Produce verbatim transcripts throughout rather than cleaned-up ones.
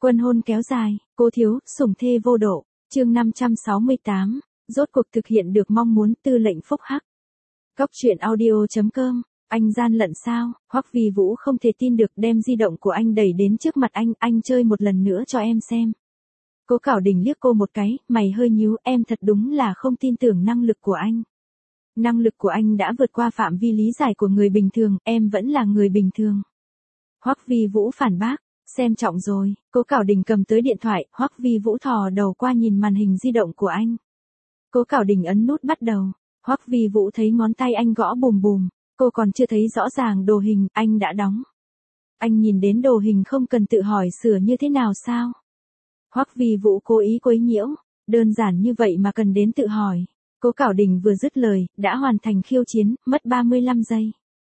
Quân hôn kéo dài, cố thiếu, sủng thê vô độ, chương năm trăm sáu mươi tám, rốt cuộc thực hiện được mong muốn tư lệnh phúc hắc. Góc truyện audio.com, anh gian lận sao, Hoắc Vi Vũ không thể tin được đem di động của anh đẩy đến trước mặt anh, anh chơi một lần nữa cho em xem. Cố Cảo Đình liếc cô một cái, mày hơi nhíu, em thật đúng là không tin tưởng năng lực của anh. Năng lực của anh đã vượt qua phạm vi lý giải của người bình thường, em vẫn là người bình thường. Hoắc Vi Vũ phản bác, xem trọng rồi, Cố Cảo Đình cầm tới điện thoại, Hoắc Vi Vũ thò đầu qua nhìn màn hình di động của anh. Cố Cảo Đình ấn nút bắt đầu, Hoắc Vi Vũ thấy ngón tay anh gõ bùm bùm, cô còn chưa thấy rõ ràng đồ hình, anh đã đóng. Anh nhìn đến đồ hình không cần tự hỏi sửa như thế nào sao? Hoắc Vi Vũ cố ý quấy nhiễu, đơn giản như vậy mà cần đến tự hỏi. Cố Cảo Đình vừa dứt lời, đã hoàn thành khiêu chiến, mất ba mươi lăm giây.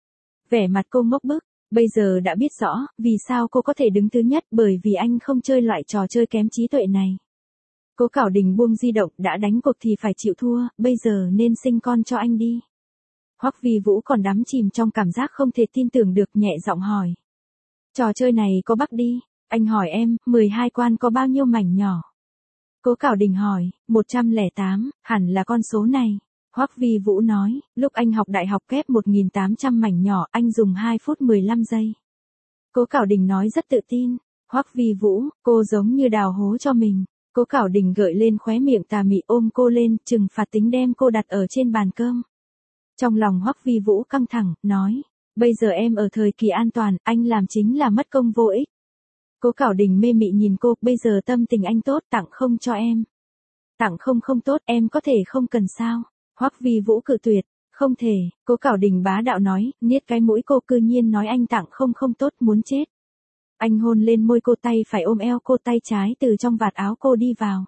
Vẻ mặt cô ngốc bức, bây giờ đã biết rõ, vì sao cô có thể đứng thứ nhất, bởi vì anh không chơi loại trò chơi kém trí tuệ này. Cố Cảo Đình buông di động, đã đánh cuộc thì phải chịu thua, bây giờ nên sinh con cho anh đi. Hoắc Vi Vũ còn đắm chìm trong cảm giác không thể tin tưởng được, nhẹ giọng hỏi. Trò chơi này có bug đi, anh hỏi em, mười hai quan có bao nhiêu mảnh nhỏ? Cố Cảo Đình hỏi, một trăm lẻ tám, hẳn là con số này. Hoắc Vi Vũ nói, lúc anh học đại học kép một nghìn tám trăm mảnh nhỏ, anh dùng hai phút mười lăm giây. Cố Cảo Đình nói rất tự tin. Hoắc Vi Vũ, cô giống như đào hố cho mình. Cố Cảo Đình gợi lên khóe miệng tà mị, ôm cô lên, trừng phạt tính đem cô đặt ở trên bàn cơm. Trong lòng Hoắc Vi Vũ căng thẳng, nói, bây giờ em ở thời kỳ an toàn, anh làm chính là mất công vô ích. Cố Cảo Đình mê mị nhìn cô, bây giờ tâm tình anh tốt, tặng không cho em. Tặng không không tốt, em có thể không cần sao? Hoắc Vi Vũ cự tuyệt, không thể. Cố Cảo Đình bá đạo nói, niết cái mũi cô, cư nhiên nói anh tặng không không tốt, muốn chết. Anh hôn lên môi cô, tay phải ôm eo cô, tay trái từ trong vạt áo cô đi vào.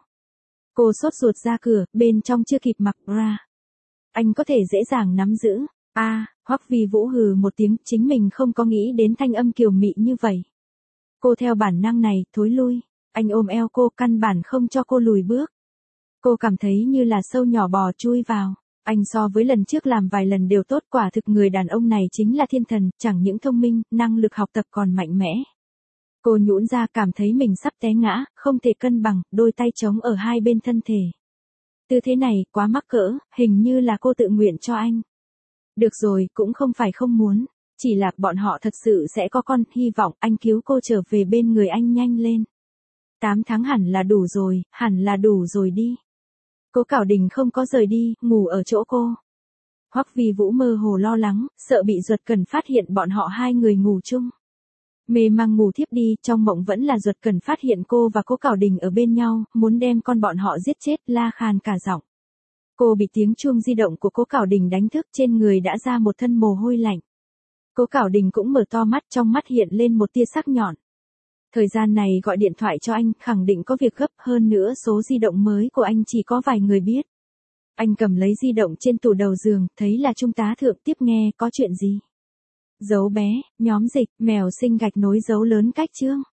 Cô sốt ruột ra cửa, bên trong chưa kịp mặc bra. Anh có thể dễ dàng nắm giữ. A, à, Hoắc Vi Vũ hừ một tiếng, chính mình không có nghĩ đến thanh âm kiều mị như vậy. Cô theo bản năng này, thối lui. Anh ôm eo cô, căn bản không cho cô lùi bước. Cô cảm thấy như là sâu nhỏ bò chui vào. Anh so với lần trước làm vài lần đều tốt, quả thực người đàn ông này chính là thiên thần, chẳng những thông minh, năng lực học tập còn mạnh mẽ. Cô nhũn ra, cảm thấy mình sắp té ngã, không thể cân bằng, đôi tay trống ở hai bên thân thể. Tư thế này, quá mắc cỡ, hình như là cô tự nguyện cho anh. Được rồi, cũng không phải không muốn, chỉ là bọn họ thật sự sẽ có con, hy vọng anh cứu cô trở về bên người anh nhanh lên. tám tháng hẳn là đủ rồi, hẳn là đủ rồi đi. Cố Cảo Đình không có rời đi, ngủ ở chỗ cô. Hoắc Vi Vũ mơ hồ lo lắng, sợ bị Duật Cẩn phát hiện bọn họ hai người ngủ chung. Mê mang ngủ thiếp đi, trong mộng vẫn là Duật Cẩn phát hiện cô và Cố Cảo Đình ở bên nhau, muốn đem con bọn họ giết chết, la khàn cả giọng. Cô bị tiếng chuông di động của Cố Cảo Đình đánh thức, trên người đã ra một thân mồ hôi lạnh. Cố Cảo Đình cũng mở to mắt, trong mắt hiện lên một tia sắc nhọn. Thời gian này gọi điện thoại cho anh, khẳng định có việc gấp, hơn nữa số di động mới của anh chỉ có vài người biết. Anh cầm lấy di động trên tủ đầu giường, thấy là Trung tá Thượng, tiếp nghe, có chuyện gì? Dấu bé, nhóm dịch, mèo sinh gạch nối dấu lớn cách chương.